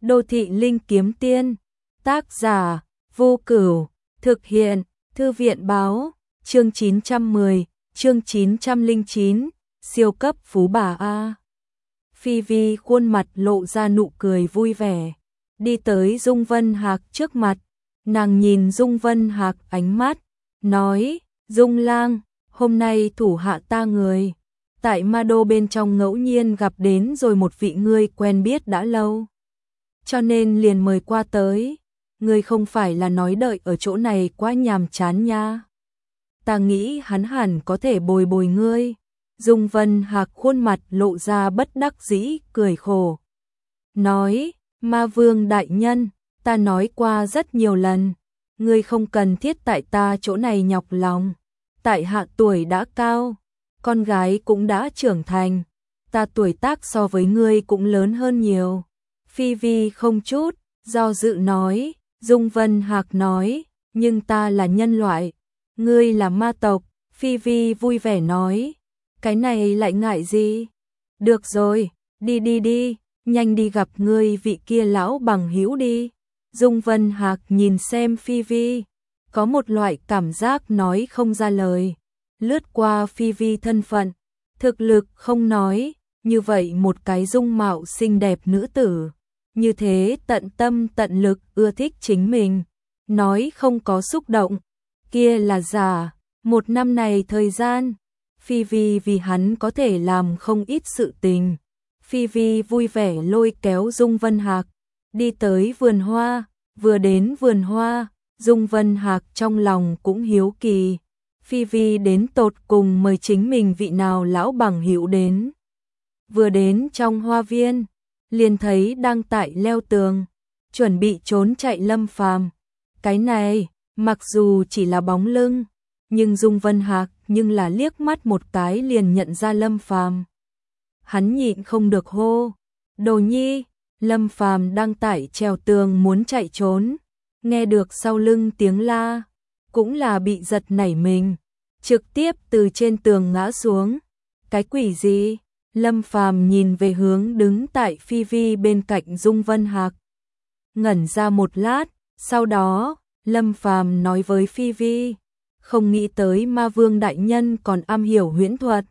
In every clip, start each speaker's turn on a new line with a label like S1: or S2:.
S1: Đô thị linh kiếm tiên, tác giả, Vô Cửu, thực hiện, Thư viện báo, chương 910, chương 909, siêu cấp phú bà A. Phi Vi khuôn mặt lộ ra nụ cười vui vẻ, đi tới Dung Vân Hạc trước mặt, nàng nhìn Dung Vân Hạc ánh mắt, nói, Dung lang, hôm nay thủ hạ ta người, tại Ma Đô bên trong ngẫu nhiên gặp đến rồi một vị ngươi quen biết đã lâu. Cho nên liền mời qua tới, ngươi không phải là nói đợi ở chỗ này quá nhàm chán nha. Ta nghĩ hắn hẳn có thể bồi bồi ngươi. Dung Vân Hạc khuôn mặt lộ ra bất đắc dĩ, cười khổ. Nói, Ma Vương đại nhân, ta nói qua rất nhiều lần, ngươi không cần thiết tại ta chỗ này nhọc lòng. Tại hạ tuổi đã cao, con gái cũng đã trưởng thành, ta tuổi tác so với ngươi cũng lớn hơn nhiều. Phi Vi không chút do dự nói, Dung Vân Hạc nói, nhưng ta là nhân loại, ngươi là ma tộc. Phi Vi vui vẻ nói, cái này lại ngại gì? Được rồi, đi, nhanh đi gặp ngươi vị kia lão bằng hữu đi. Dung Vân Hạc nhìn xem Phi Vi, có một loại cảm giác nói không ra lời. Lướt qua Phi Vi thân phận, thực lực không nói, như vậy một cái dung mạo xinh đẹp nữ tử, như thế tận tâm tận lực ưa thích chính mình, nói không có xúc động, kia là giả. Một năm này thời gian, Phi Vi vì hắn có thể làm không ít sự tình. Phi Vi vui vẻ lôi kéo Dung Vân Hạc, đi tới vườn hoa, vừa đến vườn hoa, Dung Vân Hạc trong lòng cũng hiếu kỳ. Phi Vi đến tột cùng mời chính mình vị nào lão bằng hữu đến. Vừa đến trong hoa viên, liền thấy đang tại leo tường, chuẩn bị trốn chạy Lâm Phàm. Cái này, mặc dù chỉ là bóng lưng, nhưng Dung Vân Hạc nhưng là liếc mắt một cái liền nhận ra Lâm Phàm. Hắn nhịn không được hô, Đồ Nhi. Lâm Phàm đang tại trèo tường muốn chạy trốn, nghe được sau lưng tiếng la, cũng là bị giật nảy mình, trực tiếp từ trên tường ngã xuống. Cái quỷ gì? Lâm Phàm nhìn về hướng đứng tại Phi Vi bên cạnh Dung Vân Hạc, ngẩn ra một lát, sau đó Lâm Phàm nói với Phi Vi, không nghĩ tới Ma Vương đại nhân còn am hiểu huyễn thuật.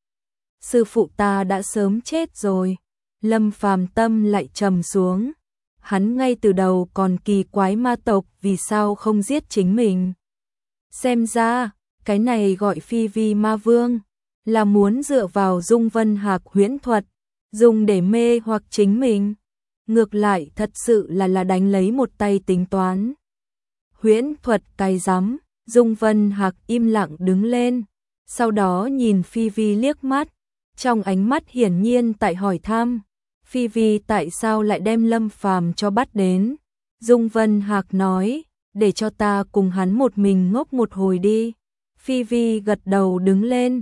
S1: Sư phụ ta đã sớm chết rồi. Lâm Phàm tâm lại trầm xuống. Hắn ngay từ đầu còn kỳ quái ma tộc vì sao không giết chính mình. Xem ra, cái này gọi Phi Vi Ma Vương, là muốn dựa vào Dung Vân Hạc huyễn thuật, dùng để mê hoặc chính mình. Ngược lại thật sự là đánh lấy một tay tính toán. Huyễn thuật cái rắm. Dung Vân Hạc im lặng đứng lên, sau đó nhìn Phi Vi liếc mắt, trong ánh mắt hiển nhiên tại hỏi thăm, Phi Vi tại sao lại đem Lâm Phàm cho bắt đến. Dung Vân Hạc nói, để cho ta cùng hắn một mình ngốc một hồi đi. Phi Vi gật đầu đứng lên,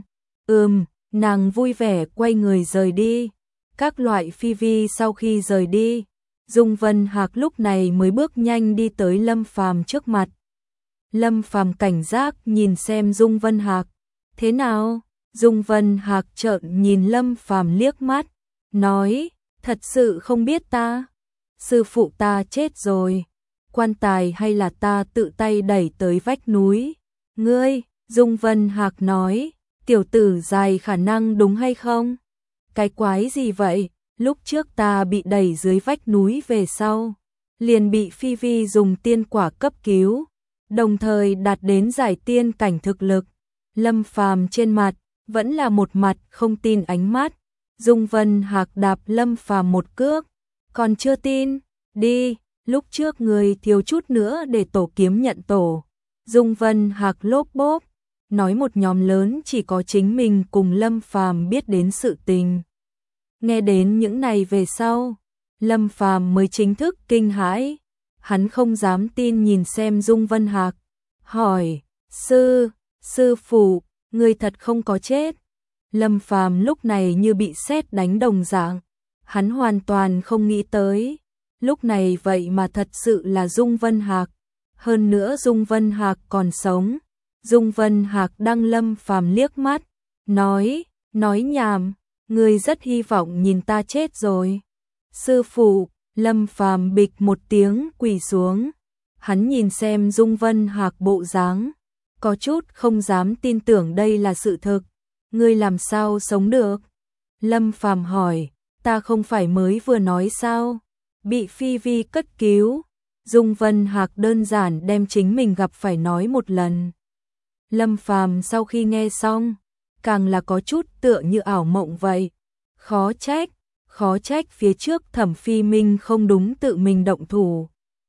S1: nàng vui vẻ quay người rời đi. Các loại Phi Vi sau khi rời đi, Dung Vân Hạc lúc này mới bước nhanh đi tới Lâm Phàm trước mặt. Lâm Phàm cảnh giác nhìn xem Dung Vân Hạc. Thế nào? Dung Vân Hạc trợn nhìn Lâm Phàm liếc mắt, nói, thật sự không biết ta. Sư phụ ta chết rồi, quan tài hay là ta tự tay đẩy tới vách núi? Ngươi, Dung Vân Hạc nói, tiểu tử dài khả năng đúng hay không? Cái quái gì vậy? Lúc trước ta bị đẩy dưới vách núi về sau, liền bị Phi Vi dùng tiên quả cấp cứu, đồng thời đạt đến giải tiên cảnh thực lực. Lâm Phàm trên mặt vẫn là một mặt không tin ánh mắt. Dung Vân Hạc đạp Lâm Phàm một cước, còn chưa tin? Đi, lúc trước người thiếu chút nữa để tổ kiếm nhận tổ. Dung Vân Hạc lốp bốp nói một nhóm lớn chỉ có chính mình cùng Lâm Phàm biết đến sự tình. Nghe đến những này về sau, Lâm Phàm mới chính thức kinh hãi. Hắn không dám tin nhìn xem Dung Vân Hạc, hỏi, sư phụ, người thật không có chết. Lâm Phàm lúc này như bị sét đánh đồng dạng, hắn hoàn toàn không nghĩ tới, lúc này vậy mà thật sự là Dung Vân Hạc, hơn nữa Dung Vân Hạc còn sống. Dung Vân Hạc đăng Lâm Phàm liếc mắt, nói nhảm, người rất hy vọng nhìn ta chết rồi. Sư phụ, Lâm Phàm bịch một tiếng quỳ xuống. Hắn nhìn xem Dung Vân Hạc bộ dáng, có chút không dám tin tưởng đây là sự thực. Ngươi làm sao sống được? Lâm Phàm hỏi, ta không phải mới vừa nói sao? Bị Phi Vi cất cứu. Dung Vân Hạc đơn giản đem chính mình gặp phải nói một lần. Lâm Phàm sau khi nghe xong, càng là có chút tựa như ảo mộng vậy. Khó trách phía trước Thẩm Phi Minh không đúng tự mình động thủ.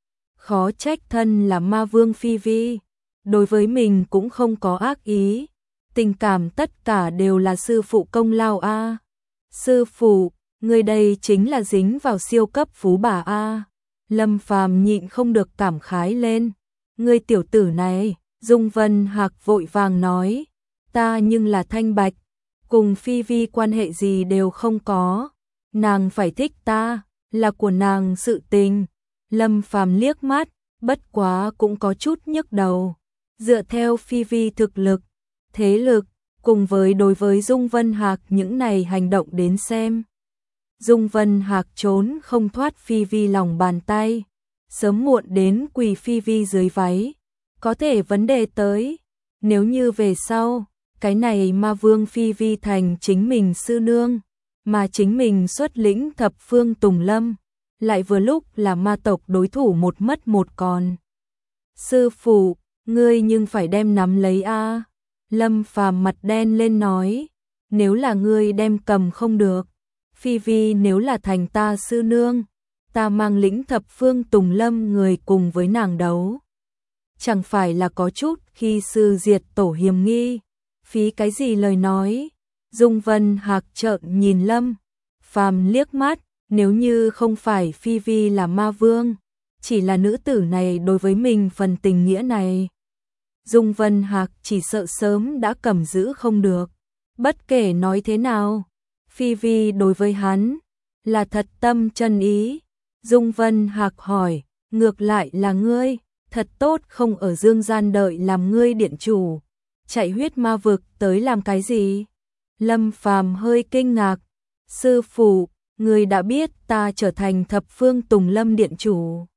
S1: Khó trách thân là ma vương Phi Vi, đối với mình cũng không có ác ý. Tình cảm tất cả đều là sư phụ công lao a. Sư phụ, người đây chính là dính vào siêu cấp phú bà a. Lâm Phàm nhịn không được cảm khái lên. Ngươi tiểu tử này, Dung Vân Hạc vội vàng nói, ta nhưng là thanh bạch, cùng Phi Vi quan hệ gì đều không có. Nàng phải thích ta, là của nàng sự tình. Lâm Phàm liếc mắt, bất quá cũng có chút nhức đầu. Dựa theo Phi Vi thực lực, thế lực, cùng với đối với Dung Vân Hạc những này hành động đến xem. Dung Vân Hạc trốn không thoát Phi Vi lòng bàn tay, sớm muộn đến quỳ Phi Vi dưới váy. Có thể vấn đề tới, nếu như về sau, cái này ma vương Phi Vi thành chính mình sư nương, mà chính mình xuất lĩnh thập phương Tùng Lâm, lại vừa lúc là ma tộc đối thủ một mất một còn. Sư phụ, ngươi nhưng phải đem nắm lấy a. Lâm Phàm mặt đen lên nói, nếu là ngươi đem cầm không được, Phi Vi nếu là thành ta sư nương, ta mang lĩnh thập phương Tùng Lâm người cùng với nàng đấu. Chẳng phải là có chút khi sư diệt tổ hiểm nghi, phí cái gì lời nói. Dung Vân Hạc trợn nhìn Lâm Phàm liếc mắt, nếu như không phải Phi Vi là ma vương, chỉ là nữ tử này đối với mình phần tình nghĩa này, Dung Vân Hạc chỉ sợ sớm đã cầm giữ không được. Bất kể nói thế nào, Phi Vi đối với hắn là thật tâm chân ý. Dung Vân Hạc hỏi, ngược lại là ngươi, thật tốt không ở dương gian đợi làm ngươi điện chủ, chạy huyết ma vực tới làm cái gì? Lâm Phàm hơi kinh ngạc, sư phụ, ngươi đã biết ta trở thành thập phương Tùng Lâm điện chủ.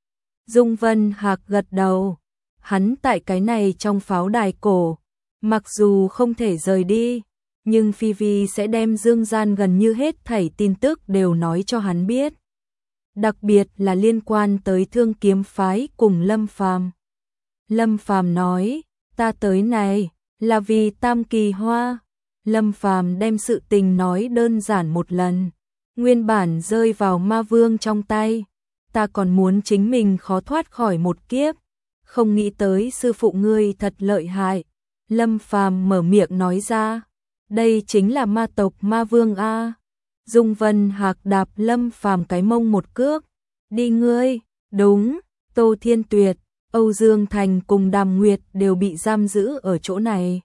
S1: Dung Vân Hạc gật đầu, hắn tại cái này trong pháo đài cổ, mặc dù không thể rời đi, nhưng Phi Vi sẽ đem dương gian gần như hết thảy tin tức đều nói cho hắn biết. Đặc biệt là liên quan tới Thương Kiếm phái cùng Lâm Phàm. Lâm Phàm nói, ta tới này là vì Tam Kỳ Hoa. Lâm Phàm đem sự tình nói đơn giản một lần, nguyên bản rơi vào ma vương trong tay, ta còn muốn chính mình khó thoát khỏi một kiếp, không nghĩ tới sư phụ ngươi thật lợi hại. Lâm Phàm mở miệng nói ra, đây chính là ma tộc ma vương a. Dung Vân Hạc đạp Lâm Phàm cái mông một cước, đi ngươi. Đúng, Tô Thiên Tuyệt, Âu Dương Thành cùng Đàm Nguyệt đều bị giam giữ ở chỗ này.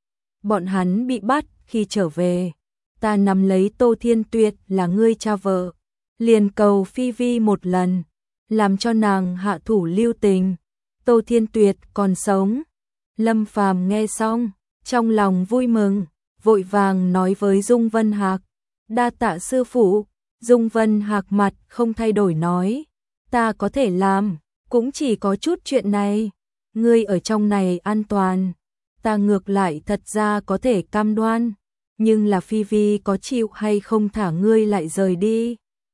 S1: Bọn hắn bị bắt khi trở về, ta nắm lấy Tô Thiên Tuyệt là ngươi cha vợ, liền cầu Phi Vi một lần, làm cho nàng hạ thủ lưu tình. Tô Thiên Tuyệt còn sống. Lâm Phàm nghe xong, trong lòng vui mừng, vội vàng nói với Dung Vân Hạc, đa tạ sư phụ. Dung Vân Hạc mặt không thay đổi nói, ta có thể làm, cũng chỉ có chút chuyện này, ngươi ở trong này an toàn, ta ngược lại thật ra có thể cam đoan, nhưng là Phi Vi có chịu hay không thả ngươi lại rời đi,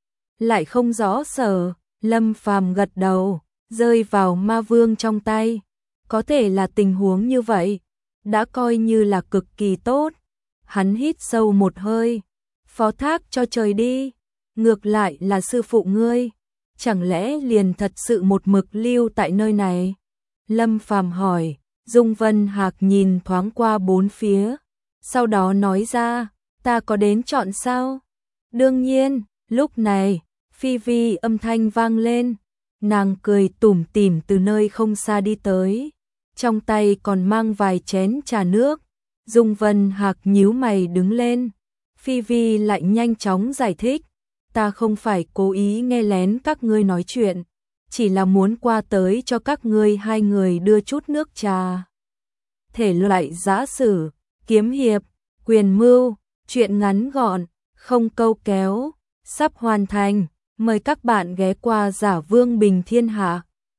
S1: lại không rõ sở. Lâm Phàm gật đầu, rơi vào ma vương trong tay, có thể là tình huống như vậy, đã coi như là cực kỳ tốt. Hắn hít sâu một hơi, phó thác cho trời đi, ngược lại là sư phụ ngươi, chẳng lẽ liền thật sự một mực lưu tại nơi này? Lâm Phàm hỏi. Dung Vân Hạc nhìn thoáng qua bốn phía, sau đó nói ra, ta có đến chọn sao? Đương nhiên. Lúc này, Phi Vi âm thanh vang lên, nàng cười tủm tỉm từ nơi không xa đi tới, trong tay còn mang vài chén trà nước. Dung Vân Hạc nhíu mày đứng lên, Phi Vi lại nhanh chóng giải thích, ta không phải cố ý nghe lén các ngươi nói chuyện, chỉ là muốn qua tới cho các ngươi hai người đưa chút nước trà. Thể loại giã sử, kiếm hiệp, quyền mưu, chuyện ngắn gọn, không câu kéo, sắp hoàn thành. Mời các bạn ghé qua Giả Vương Bình Thiên Hạ.